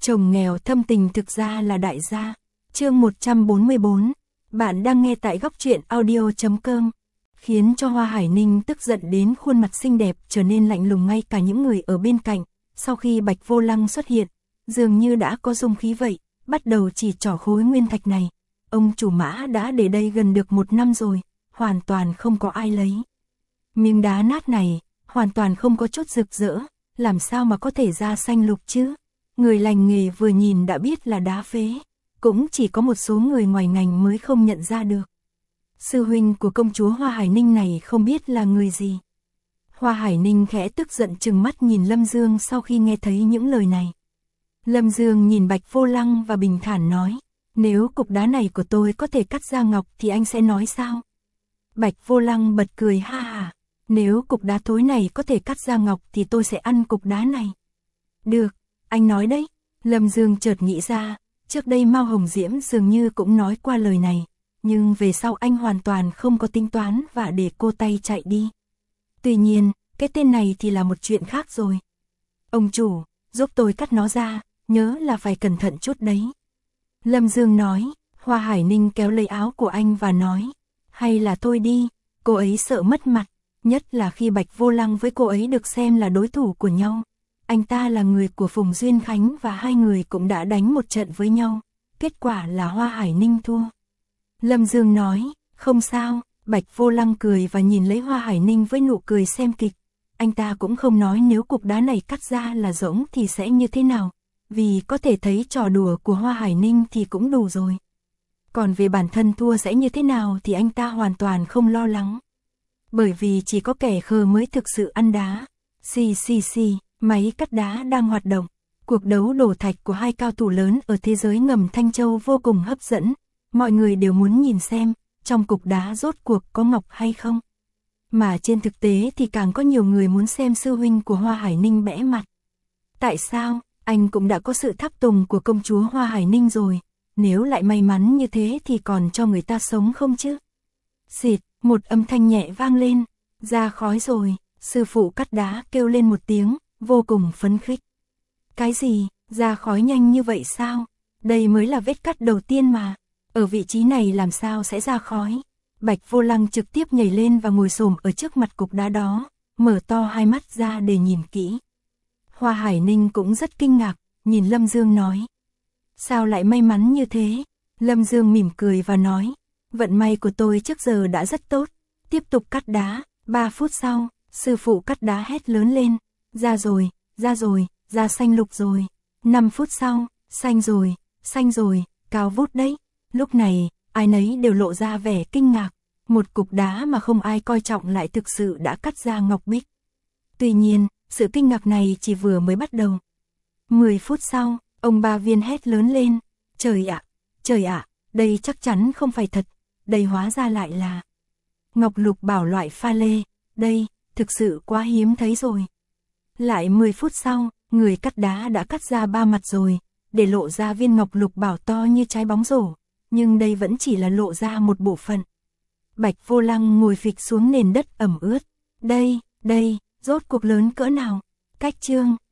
Chồng nghèo thâm tình thực ra là đại gia. Chương 144. Bạn đang nghe tại góc truyện audio.com. Khiến cho Hoa Hải Ninh tức giận đến khuôn mặt xinh đẹp trở nên lạnh lùng, ngay cả những người ở bên cạnh. Sau khi Bạch Vô Lăng xuất hiện, dường như đã có dung khí vậy, bắt đầu chỉ trỏ khối nguyên thạch này. Ông chủ Mã đã để đây gần được 1 năm rồi, hoàn toàn không có ai lấy. Miếng đá nát này, hoàn toàn không có chút rực rỡ, làm sao mà có thể ra xanh lục chứ? Người lành nghề vừa nhìn đã biết là đá phế, cũng chỉ có một số người ngoài ngành mới không nhận ra được. Sư huynh của công chúa Hoa Hải Ninh này không biết là người gì. Hoa Hải Ninh khẽ tức giận trừng mắt nhìn Lâm Dương sau khi nghe thấy những lời này. Lâm Dương nhìn Bạch Vô Lăng và bình thản nói, nếu cục đá này của tôi có thể cắt ra ngọc thì anh sẽ nói sao? Bạch Vô Lăng bật cười ha ha, nếu cục đá thối này có thể cắt ra ngọc thì tôi sẽ ăn cục đá này. Được, anh nói đấy. Lâm Dương chợt nghĩ ra, trước đây Mao Hồng Diễm dường như cũng nói qua lời này, nhưng về sau anh hoàn toàn không có tính toán và để cô tay chạy đi. Tuy nhiên, cái tên này thì là một chuyện khác rồi. Ông chủ, giúp tôi cắt nó ra, nhớ là phải cẩn thận chút đấy. Lâm Dương nói. Hoa Hải Ninh kéo lấy áo của anh và nói, hay là thôi đi, cô ấy sợ mất mặt, nhất là khi Bạch Vô Lăng với cô ấy được xem là đối thủ của nhau. Anh ta là người của Phùng Duyên Khánh và hai người cũng đã đánh một trận với nhau, kết quả là Hoa Hải Ninh thua. Lâm Dương nói, không sao. Bạch Vô Lăng cười và nhìn lấy Hoa Hải Ninh với nụ cười xem kịch. Anh ta cũng không nói nếu cục đá này cắt ra là rỗng thì sẽ như thế nào, vì có thể thấy trò đùa của Hoa Hải Ninh thì cũng đủ rồi. Còn về bản thân thua sẽ như thế nào thì anh ta hoàn toàn không lo lắng. Bởi vì chỉ có kẻ khờ mới thực sự ăn đá. Xì, máy cắt đá đang hoạt động. Cuộc đấu đổ thạch của hai cao thủ lớn ở thế giới ngầm Thanh Châu vô cùng hấp dẫn. Mọi người đều muốn nhìn xem, trong cục đá rốt cuộc có ngọc hay không. Mà trên thực tế thì càng có nhiều người muốn xem sư huynh của Hoa Hải Ninh bẽ mặt. Tại sao? Anh cũng đã có sự tháp tùng của công chúa Hoa Hải Ninh rồi. Nếu lại may mắn như thế thì còn cho người ta sống không chứ? Xịt, một âm thanh nhẹ vang lên. Ra khói rồi, sư phụ cắt đá kêu lên một tiếng, vô cùng phấn khích. Cái gì, ra khói nhanh như vậy sao? Đây mới là vết cắt đầu tiên mà. Ở vị trí này làm sao sẽ ra khói? Bạch Vô Lăng trực tiếp nhảy lên và ngồi xổm ở trước mặt cục đá đó, mở to hai mắt ra để nhìn kỹ. Hoa Hải Ninh cũng rất kinh ngạc, nhìn Lâm Dương nói. Sao lại may mắn như thế? Lâm Dương mỉm cười và nói, vận may của tôi trước giờ đã rất tốt. Tiếp tục cắt đá. 3 phút sau, sư phụ cắt đá hét lớn lên, ra rồi, ra xanh lục rồi. 5 phút sau, xanh rồi, cao vút đấy. Lúc này, ai nấy đều lộ ra vẻ kinh ngạc, một cục đá mà không ai coi trọng lại thực sự đã cắt ra ngọc bích. Tuy nhiên, sự kinh ngạc này chỉ vừa mới bắt đầu. 10 phút sau, ông Ba Viên hét lớn lên, trời ạ, đây chắc chắn không phải thật, đây hóa ra lại là ngọc lục bảo loại pha lê, đây, thực sự quá hiếm thấy rồi. Lại 10 phút sau, người cắt đá đã cắt ra 3 mặt rồi, để lộ ra viên ngọc lục bảo to như trái bóng rổ, nhưng đây vẫn chỉ là lộ ra một bộ phận. Bạch Vô Lăng ngồi phịch xuống nền đất ẩm ướt, đây, rốt cuộc lớn cỡ nào? Cách chương